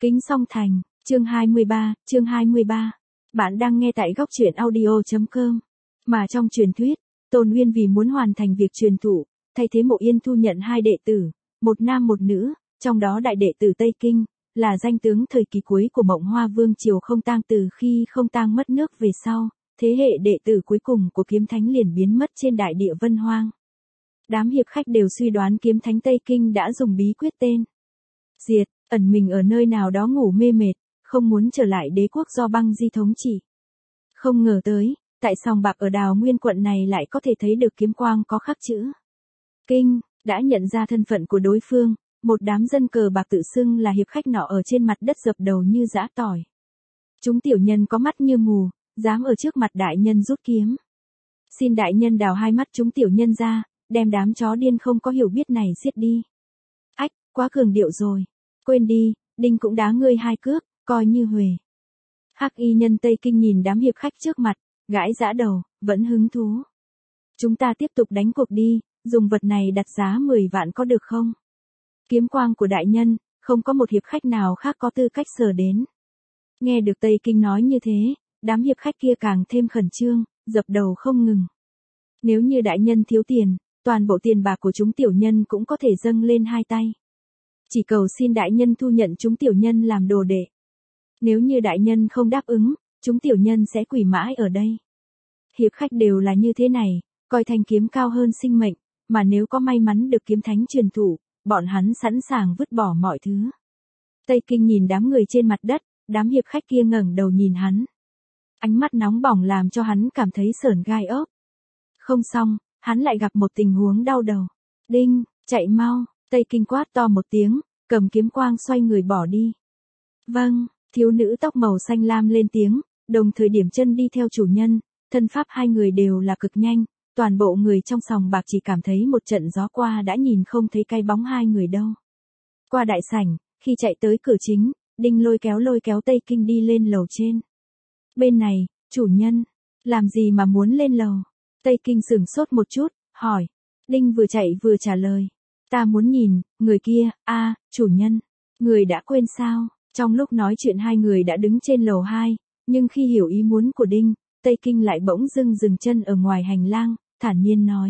Kính song thành, chương 23. Bạn đang nghe tại góc truyện audio.com. Mà trong truyền thuyết, Tôn Uyên vì muốn hoàn thành việc truyền thụ, thay thế Mộ Yên thu nhận hai đệ tử, một nam một nữ, trong đó đại đệ tử Tây Kinh, là danh tướng thời kỳ cuối của Mộng Hoa Vương triều Không Tang. Từ khi Không Tang mất nước về sau, thế hệ đệ tử cuối cùng của Kiếm Thánh liền biến mất trên đại địa Vân Hoang. Đám hiệp khách đều suy đoán Kiếm Thánh Tây Kinh đã dùng bí quyết tên Diệt, ẩn mình ở nơi nào đó ngủ mê mệt, không muốn trở lại đế quốc do Băng Di thống trị. Không ngờ tới, tại sòng bạc ở Đào Nguyên quận này lại có thể thấy được kiếm quang có khắc chữ Kinh. Đã nhận ra thân phận của đối phương, một đám dân cờ bạc tự xưng là hiệp khách nọ ở trên mặt đất dập đầu như giã tỏi. Chúng tiểu nhân có mắt như mù, dám ở trước mặt đại nhân rút kiếm. Xin đại nhân đào hai mắt chúng tiểu nhân ra, đem đám chó điên không có hiểu biết này giết đi. Ách, quá cường điệu rồi. Quên đi, Đinh cũng đá ngươi hai cước, coi như huề. Hắc y nhân Tây Kinh nhìn đám hiệp khách trước mặt, gãi giã đầu, vẫn hứng thú. Chúng ta tiếp tục đánh cuộc đi, dùng vật này đặt giá 10 vạn có được không? Kiếm quang của đại nhân, không có một hiệp khách nào khác có tư cách sờ đến. Nghe được Tây Kinh nói như thế, đám hiệp khách kia càng thêm khẩn trương, dập đầu không ngừng. Nếu như đại nhân thiếu tiền, toàn bộ tiền bạc của chúng tiểu nhân cũng có thể dâng lên hai tay. Chỉ cầu xin đại nhân thu nhận chúng tiểu nhân làm đồ đệ. Nếu như đại nhân không đáp ứng, chúng tiểu nhân sẽ quỳ mãi ở đây. Hiệp khách đều là như thế này, coi thanh kiếm cao hơn sinh mệnh, mà nếu có may mắn được kiếm thánh truyền thụ, bọn hắn sẵn sàng vứt bỏ mọi thứ. Tây Kinh nhìn đám người trên mặt đất, đám hiệp khách kia ngẩng đầu nhìn hắn. Ánh mắt nóng bỏng làm cho hắn cảm thấy sởn gai ốc. Không xong, hắn lại gặp một tình huống đau đầu. Đinh, chạy mau, Tây Kinh quát to một tiếng, cầm kiếm quang xoay người bỏ đi. Vâng, thiếu nữ tóc màu xanh lam lên tiếng, đồng thời điểm chân đi theo chủ nhân, thân pháp hai người đều là cực nhanh, toàn bộ người trong sòng bạc chỉ cảm thấy một trận gió qua đã nhìn không thấy cái bóng hai người đâu. Qua đại sảnh, khi chạy tới cửa chính, Đinh lôi kéo Tây Kinh đi lên lầu trên. Bên này, chủ nhân, làm gì mà muốn lên lầu? Tây Kinh sửng sốt một chút, hỏi. Đinh vừa chạy vừa trả lời. Ta muốn nhìn, người kia, chủ nhân. Người đã quên sao? Trong lúc nói chuyện hai người đã đứng trên lầu 2, nhưng khi hiểu ý muốn của Đinh, Tây Kinh lại bỗng dưng dừng chân ở ngoài hành lang, thản nhiên nói.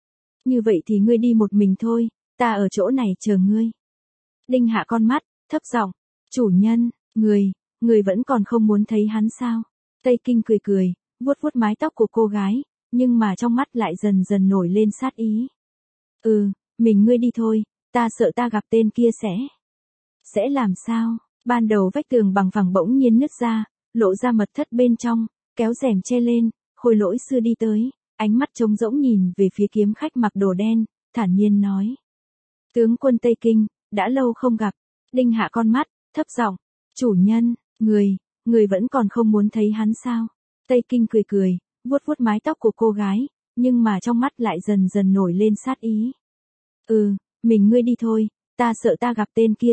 Như vậy thì ngươi đi một mình thôi, ta ở chỗ này chờ ngươi. Đinh hạ con mắt, thấp giọng. Chủ nhân, người vẫn còn không muốn thấy hắn sao? Tây Kinh cười, vuốt mái tóc của cô gái, nhưng mà trong mắt lại dần dần nổi lên sát ý. Mình ngươi đi thôi, ta sợ ta gặp tên kia sẽ làm sao? Ban đầu vách tường bằng phẳng bỗng nhiên nứt ra, lộ ra mật thất bên trong, kéo rèm che lên, Khôi Lỗi sư đi tới, ánh mắt trống rỗng nhìn về phía kiếm khách mặc đồ đen, thản nhiên nói. Tướng quân Tây Kinh, đã lâu không gặp. Đinh hạ con mắt, thấp giọng. Chủ nhân, người vẫn còn không muốn thấy hắn sao? Tây Kinh cười, vuốt mái tóc của cô gái, nhưng mà trong mắt lại dần dần nổi lên sát ý. Mình ngươi đi thôi, ta sợ ta gặp tên kia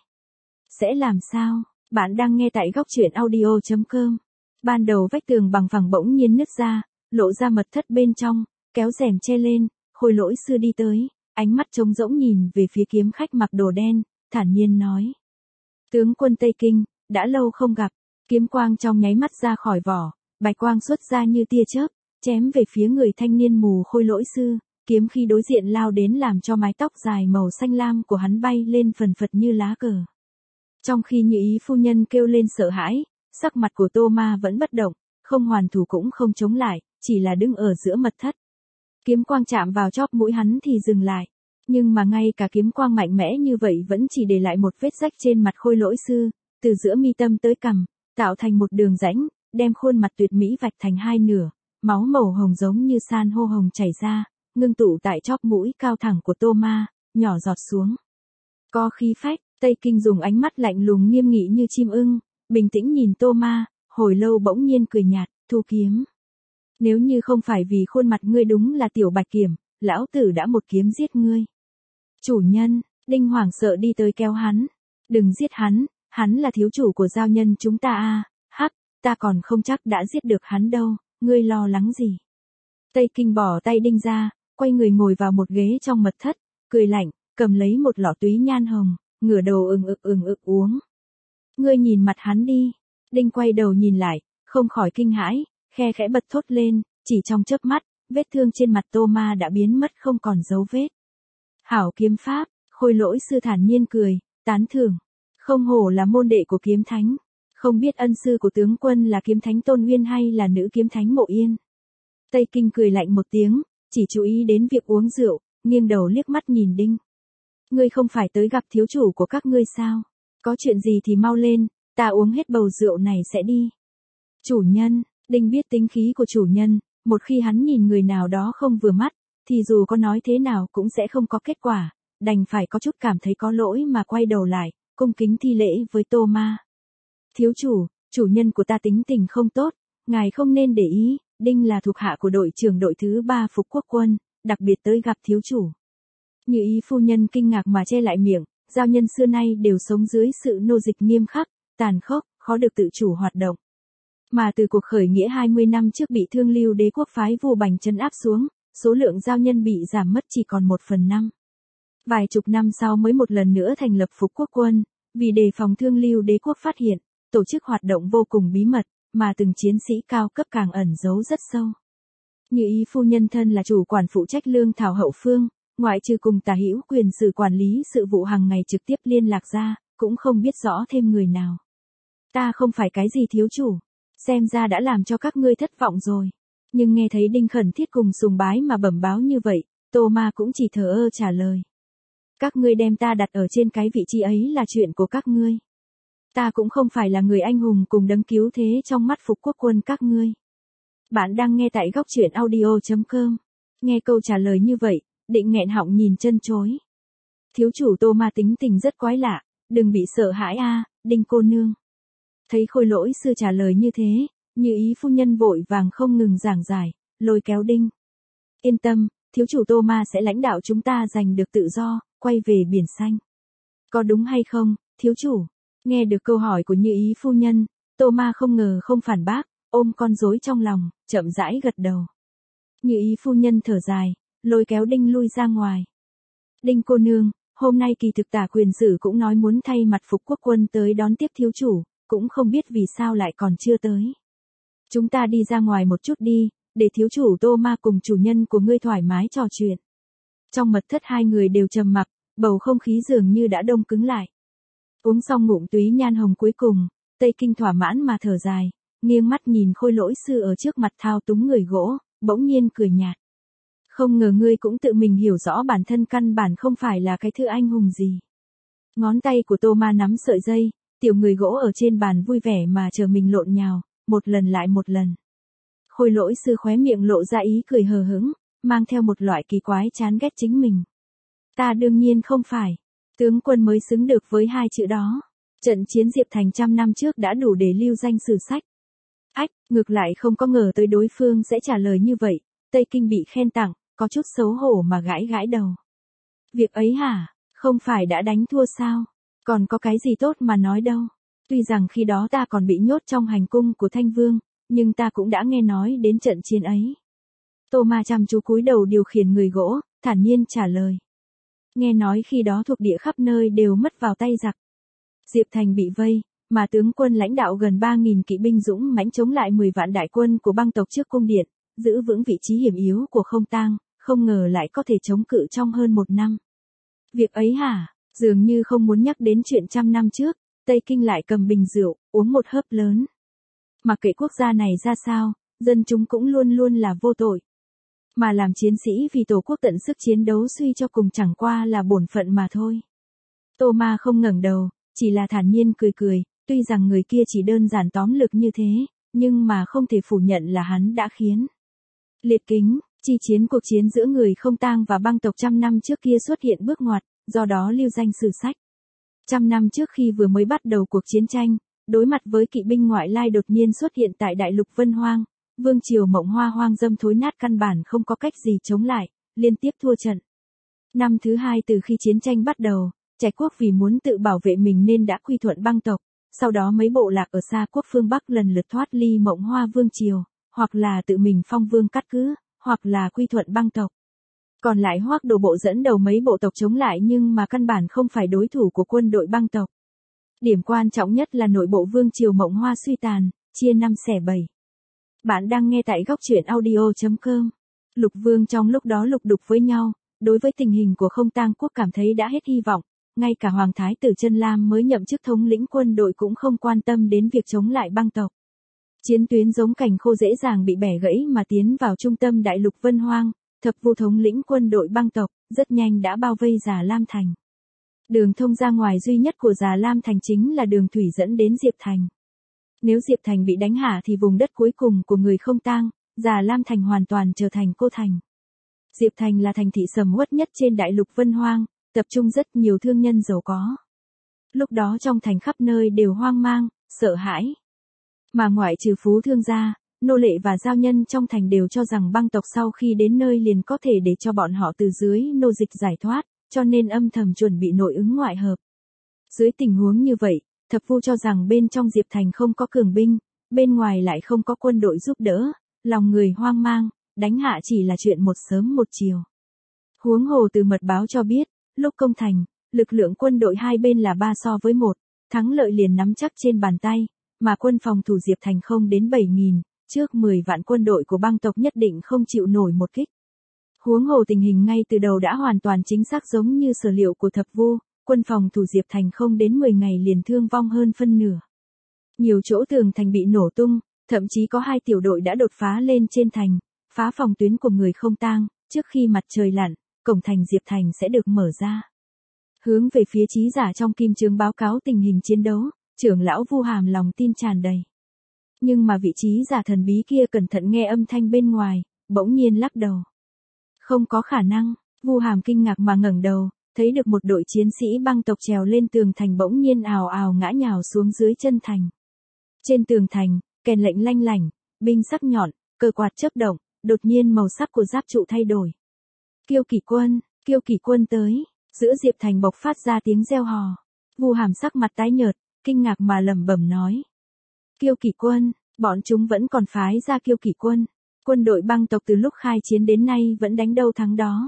sẽ làm sao? Bạn đang nghe tại góc truyện audio.com. Ban đầu vách tường bằng phẳng bỗng nhiên nứt ra, lộ ra mật thất bên trong, kéo rèm che lên, Khôi Lỗi sư đi tới, ánh mắt trống rỗng nhìn về phía kiếm khách mặc đồ đen, thản nhiên nói. Tướng quân Tây Kinh, đã lâu không gặp. Kiếm quang trong nháy mắt ra khỏi vỏ, bạch quang xuất ra như tia chớp, chém về phía người thanh niên mù Khôi Lỗi sư, kiếm khi đối diện lao đến làm cho mái tóc dài màu xanh lam của hắn bay lên phần phật như lá cờ. Trong khi Như Ý phu nhân kêu lên sợ hãi, sắc mặt của Tô Ma vẫn bất động, không hoàn thủ cũng không chống lại, chỉ là đứng ở giữa mật thất. Kiếm quang chạm vào chóp mũi hắn thì dừng lại, nhưng mà ngay cả kiếm quang mạnh mẽ như vậy vẫn chỉ để lại một vết rách trên mặt Khôi Lỗi sư, từ giữa mi tâm tới cằm, tạo thành một đường rãnh, đem khuôn mặt tuyệt mỹ vạch thành hai nửa, máu màu hồng giống như san hô hồng chảy ra, ngưng tụ tại chóp mũi cao thẳng của Tô Ma, nhỏ giọt xuống. Có khí phách, Tây Kinh dùng ánh mắt lạnh lùng nghiêm nghị như chim ưng, bình tĩnh nhìn Tô Ma, hồi lâu bỗng nhiên cười nhạt, thu kiếm. Nếu như không phải vì khuôn mặt ngươi đúng là tiểu bạch kiểm, lão tử đã một kiếm giết ngươi. Chủ nhân, Đinh hoảng sợ đi tới kéo hắn. Đừng giết hắn là thiếu chủ của giao nhân chúng ta ta còn không chắc đã giết được hắn đâu, ngươi lo lắng gì? Tây Kinh bỏ tay Đinh ra, quay người ngồi vào một ghế trong mật thất, cười lạnh, cầm lấy một lọ túy nhan hồng, ngửa đầu ừng ực uống. Ngươi nhìn mặt hắn đi. Đinh quay đầu nhìn lại, không khỏi kinh hãi, khe khẽ bật thốt lên, chỉ trong chớp mắt, vết thương trên mặt Tô Ma đã biến mất không còn dấu vết. Hảo kiếm pháp, Khôi Lỗi sư thản nhiên cười, tán thưởng. Không hổ là môn đệ của kiếm thánh. Không biết ân sư của tướng quân là kiếm thánh Tôn Uyên hay là nữ kiếm thánh Mộ Yên. Tây Kinh cười lạnh một tiếng, chỉ chú ý đến việc uống rượu, nghiêng đầu liếc mắt nhìn Đinh. Ngươi không phải tới gặp thiếu chủ của các ngươi sao? Có chuyện gì thì mau lên, ta uống hết bầu rượu này sẽ đi. Chủ nhân, Đinh biết tính khí của chủ nhân, một khi hắn nhìn người nào đó không vừa mắt, thì dù có nói thế nào cũng sẽ không có kết quả, đành phải có chút cảm thấy có lỗi mà quay đầu lại, cung kính thi lễ với Tô Ma. Thiếu chủ, chủ nhân của ta tính tình không tốt, ngài không nên để ý, Đinh là thuộc hạ của đội trưởng đội thứ 3 Phục Quốc quân, đặc biệt tới gặp thiếu chủ. Như ý phu nhân kinh ngạc mà che lại miệng, giao nhân xưa nay đều sống dưới sự nô dịch nghiêm khắc, tàn khốc, khó được tự chủ hoạt động. Mà từ cuộc khởi nghĩa 20 năm trước bị Thương Lưu Đế quốc phái Vu Bành trấn áp xuống, số lượng giao nhân bị giảm mất chỉ còn 1/5. Vài chục năm sau mới một lần nữa thành lập Phục Quốc quân, vì đề phòng Thương Lưu Đế quốc phát hiện, tổ chức hoạt động vô cùng bí mật, mà từng chiến sĩ cao cấp càng ẩn giấu rất sâu. Như ý phu nhân thân là chủ quản phụ trách lương thảo hậu phương, ngoại trừ cùng Tả Hữu Quyền xử quản lý sự vụ hàng ngày trực tiếp liên lạc ra, cũng không biết rõ thêm người nào. Ta không phải cái gì thiếu chủ, xem ra đã làm cho các ngươi thất vọng rồi. Nhưng nghe thấy Đinh khẩn thiết cùng sùng bái mà bẩm báo như vậy, Tô Ma cũng chỉ thờ ơ trả lời. Các ngươi đem ta đặt ở trên cái vị trí ấy là chuyện của các ngươi. Ta cũng không phải là người anh hùng cùng đấng cứu thế trong mắt Phục Quốc quân các ngươi. Bạn đang nghe tại góc truyện audio.com. Nghe câu trả lời như vậy, Định nghẹn họng nhìn chân chối. Thiếu chủ Tô Ma tính tình rất quái lạ, đừng bị sợ hãi a, Đinh cô nương. Thấy Khôi Lỗi sư trả lời như thế, Như ý phu nhân vội vàng không ngừng giảng giải, lôi kéo Đinh. Yên tâm, thiếu chủ Tô Ma sẽ lãnh đạo chúng ta giành được tự do, quay về biển xanh. Có đúng hay không, thiếu chủ? Nghe được câu hỏi của Như ý phu nhân, Tô Ma không ngờ không phản bác, ôm con rối trong lòng, chậm rãi gật đầu. Như ý phu nhân thở dài, lôi kéo Đinh lui ra ngoài. Đinh cô nương, hôm nay kỳ thực Tả Quyền Sử cũng nói muốn thay mặt Phục Quốc quân tới đón tiếp thiếu chủ, cũng không biết vì sao lại còn chưa tới. Chúng ta đi ra ngoài một chút đi, để thiếu chủ Tô Ma cùng chủ nhân của ngươi thoải mái trò chuyện. Trong mật thất hai người đều trầm mặc, bầu không khí dường như đã đông cứng lại. Uống xong ngụm túy nhan hồng cuối cùng, Tây Kinh thỏa mãn mà thở dài, nghiêng mắt nhìn Khôi Lỗi sư ở trước mặt thao túng người gỗ, bỗng nhiên cười nhạt. Không ngờ ngươi cũng tự mình hiểu rõ bản thân căn bản không phải là cái thứ anh hùng gì. Ngón tay của Tô Ma nắm sợi dây, tiểu người gỗ ở trên bàn vui vẻ mà chờ mình lộn nhào, một lần lại một lần. Khôi Lỗi sư khóe miệng lộ ra ý cười hờ hững, mang theo một loại kỳ quái chán ghét chính mình. Ta đương nhiên không phải. Tướng quân mới xứng được với hai chữ đó. Trận chiến Diệp Thành 100 năm trước đã đủ để lưu danh sử sách. Ách, ngược lại không có ngờ tới đối phương sẽ trả lời như vậy. Tây Kinh bị khen tặng, có chút xấu hổ mà gãi gãi đầu. Việc ấy hả, không phải đã đánh thua sao? Còn có cái gì tốt mà nói đâu. Tuy rằng khi đó ta còn bị nhốt trong hành cung của Thanh Vương, nhưng ta cũng đã nghe nói đến trận chiến ấy. Tô Ma chăm chú cúi đầu điều khiển người gỗ, thản nhiên trả lời. Nghe nói khi đó thuộc địa khắp nơi đều mất vào tay giặc. Diệp Thành bị vây, mà tướng quân lãnh đạo gần 3.000 kỵ binh dũng mãnh chống lại 10 vạn đại quân của băng tộc trước cung điện, giữ vững vị trí hiểm yếu của Không Tang, không ngờ lại có thể chống cự trong hơn 1 năm. Việc ấy hả, dường như không muốn nhắc đến chuyện 100 năm trước, Tây Kinh lại cầm bình rượu, uống một hớp lớn. Mặc kệ quốc gia này ra sao, dân chúng cũng luôn luôn là vô tội. Mà làm chiến sĩ vì tổ quốc tận sức chiến đấu suy cho cùng chẳng qua là bổn phận mà thôi. Tô Ma không ngẩng đầu, chỉ là thản nhiên cười cười, tuy rằng người kia chỉ đơn giản tóm lược như thế, nhưng mà không thể phủ nhận là hắn đã khiến liệt kính, chi chiến cuộc chiến giữa người Không Tang và băng tộc 100 năm trước kia xuất hiện bước ngoặt, do đó lưu danh sử sách. 100 năm trước khi vừa mới bắt đầu cuộc chiến tranh, đối mặt với kỵ binh ngoại lai đột nhiên xuất hiện tại đại lục Vân Hoang, vương triều Mộng Hoa hoang dâm thối nát căn bản không có cách gì chống lại, liên tiếp thua trận. Năm thứ 2 từ khi chiến tranh bắt đầu, Trạch quốc vì muốn tự bảo vệ mình nên đã quy thuận băng tộc, sau đó mấy bộ lạc ở xa quốc phương Bắc lần lượt thoát ly Mộng Hoa vương triều, hoặc là tự mình phong vương cắt cứ, hoặc là quy thuận băng tộc. Còn lại Hoắc Đồ Bộ dẫn đầu mấy bộ tộc chống lại nhưng mà căn bản không phải đối thủ của quân đội băng tộc. Điểm quan trọng nhất là nội bộ vương triều Mộng Hoa suy tàn, chia năm xẻ bảy. Bạn đang nghe tại góc truyện audio.com. Lục vương trong lúc đó lục đục với nhau, đối với tình hình của Không Tang quốc cảm thấy đã hết hy vọng, ngay cả Hoàng Thái tử Chân Lam mới nhậm chức thống lĩnh quân đội cũng không quan tâm đến việc chống lại băng tộc. Chiến tuyến giống cành khô dễ dàng bị bẻ gãy mà tiến vào trung tâm đại lục Vân Hoang, Thập Vu thống lĩnh quân đội băng tộc, rất nhanh đã bao vây Già Lam Thành. Đường thông ra ngoài duy nhất của Già Lam Thành chính là đường thủy dẫn đến Diệp Thành. Nếu Diệp Thành bị đánh hạ thì vùng đất cuối cùng của người Không Tang, Già Lam Thành hoàn toàn trở thành cô thành. Diệp Thành là thành thị sầm uất nhất trên đại lục Vân Hoang, tập trung rất nhiều thương nhân giàu có. Lúc đó trong thành khắp nơi đều hoang mang, sợ hãi. Mà ngoại trừ phú thương gia, nô lệ và giao nhân trong thành đều cho rằng băng tộc sau khi đến nơi liền có thể để cho bọn họ từ dưới nô dịch giải thoát, cho nên âm thầm chuẩn bị nội ứng ngoại hợp. Dưới tình huống như vậy, Thập Vu cho rằng bên trong Diệp Thành không có cường binh, bên ngoài lại không có quân đội giúp đỡ, lòng người hoang mang, đánh hạ chỉ là chuyện một sớm một chiều. Huống hồ từ mật báo cho biết, lúc công thành, lực lượng quân đội hai bên là 3-1, thắng lợi liền nắm chắc trên bàn tay, mà quân phòng thủ Diệp Thành không đến 7.000, trước 10 vạn quân đội của băng tộc nhất định không chịu nổi một kích. Huống hồ tình hình ngay từ đầu đã hoàn toàn chính xác giống như sở liệu của Thập Vu, quân phòng thủ Diệp Thành không đến 10 ngày liền thương vong hơn phân nửa. Nhiều chỗ tường thành bị nổ tung, thậm chí có 2 tiểu đội đã đột phá lên trên thành, phá phòng tuyến của người Không Tang, trước khi mặt trời lặn, cổng thành Diệp Thành sẽ được mở ra. Hướng về phía trí giả trong kim chương báo cáo tình hình chiến đấu, trưởng lão Vu Hàm lòng tin tràn đầy. Nhưng mà vị trí giả thần bí kia cẩn thận nghe âm thanh bên ngoài, bỗng nhiên lắc đầu. Không có khả năng, Vu Hàm kinh ngạc mà ngẩng đầu, thấy được một đội chiến sĩ băng tộc trèo lên tường thành bỗng nhiên ào ào ngã nhào xuống dưới chân thành. Trên tường thành, kèn lệnh lanh lảnh, binh sắc nhọn, cờ quạt chớp động, đột nhiên màu sắc của giáp trụ thay đổi. Kiêu kỷ quân tới, giữa Diệp Thành bộc phát ra tiếng reo hò. Vu Hàm sắc mặt tái nhợt, kinh ngạc mà lẩm bẩm nói. Kiêu kỷ quân, bọn chúng vẫn còn phái ra kiêu kỷ quân. Quân đội băng tộc từ lúc khai chiến đến nay vẫn đánh đâu thắng đó.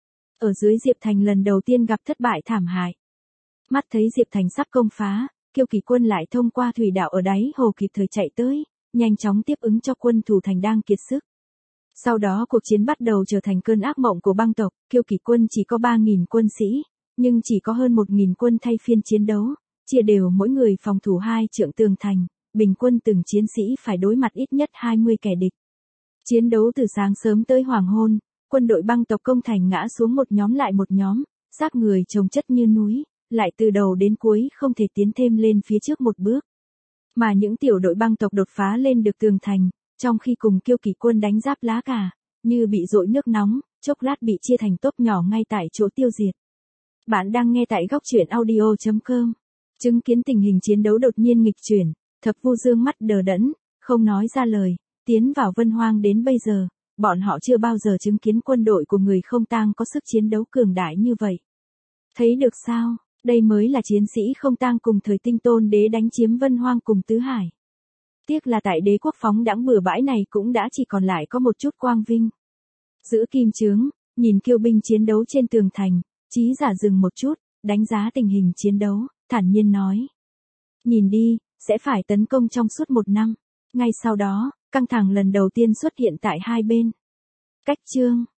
Ở dưới Diệp Thành lần đầu tiên gặp thất bại thảm hại. Mắt thấy Diệp Thành sắp công phá, kiêu kỷ quân lại thông qua thủy đạo ở đáy hồ kịp thời chạy tới, nhanh chóng tiếp ứng cho quân thủ thành đang kiệt sức. Sau đó cuộc chiến bắt đầu trở thành cơn ác mộng của băng tộc, kiêu kỷ quân chỉ có 3.000 quân sĩ, nhưng chỉ có hơn 1.000 quân thay phiên chiến đấu, chia đều mỗi người phòng thủ 2 trượng tường thành, bình quân từng chiến sĩ phải đối mặt ít nhất 20 kẻ địch. Chiến đấu từ sáng sớm tới hoàng hôn, quân đội băng tộc công thành ngã xuống một nhóm lại một nhóm, xác người chồng chất như núi, lại từ đầu đến cuối không thể tiến thêm lên phía trước một bước. Mà những tiểu đội băng tộc đột phá lên được tường thành, trong khi cùng kiêu kỷ quân đánh giáp lá cà, như bị dội nước nóng, chốc lát bị chia thành tốp nhỏ ngay tại chỗ tiêu diệt. Bạn đang nghe tại góc truyện audio.com. Chứng kiến tình hình chiến đấu đột nhiên nghịch chuyển, Thập Vu dương mắt đờ đẫn, không nói ra lời, tiến vào Vân Hoang đến bây giờ, bọn họ chưa bao giờ chứng kiến quân đội của người Không Tang có sức chiến đấu cường đại như vậy. Thấy được sao, đây mới là chiến sĩ Không Tang cùng thời Tinh Tôn Đế đánh chiếm Vân Hoang cùng Tứ Hải. Tiếc là tại đế quốc phóng đãng bừa bãi này cũng đã chỉ còn lại có một chút quang vinh. Giữ kim chướng, nhìn kiêu binh chiến đấu trên tường thành, trí giả dừng một chút, đánh giá tình hình chiến đấu, thản nhiên nói. Nhìn đi, sẽ phải tấn công trong suốt 1 năm. Ngay sau đó, căng thẳng lần đầu tiên xuất hiện tại hai bên. Cách chương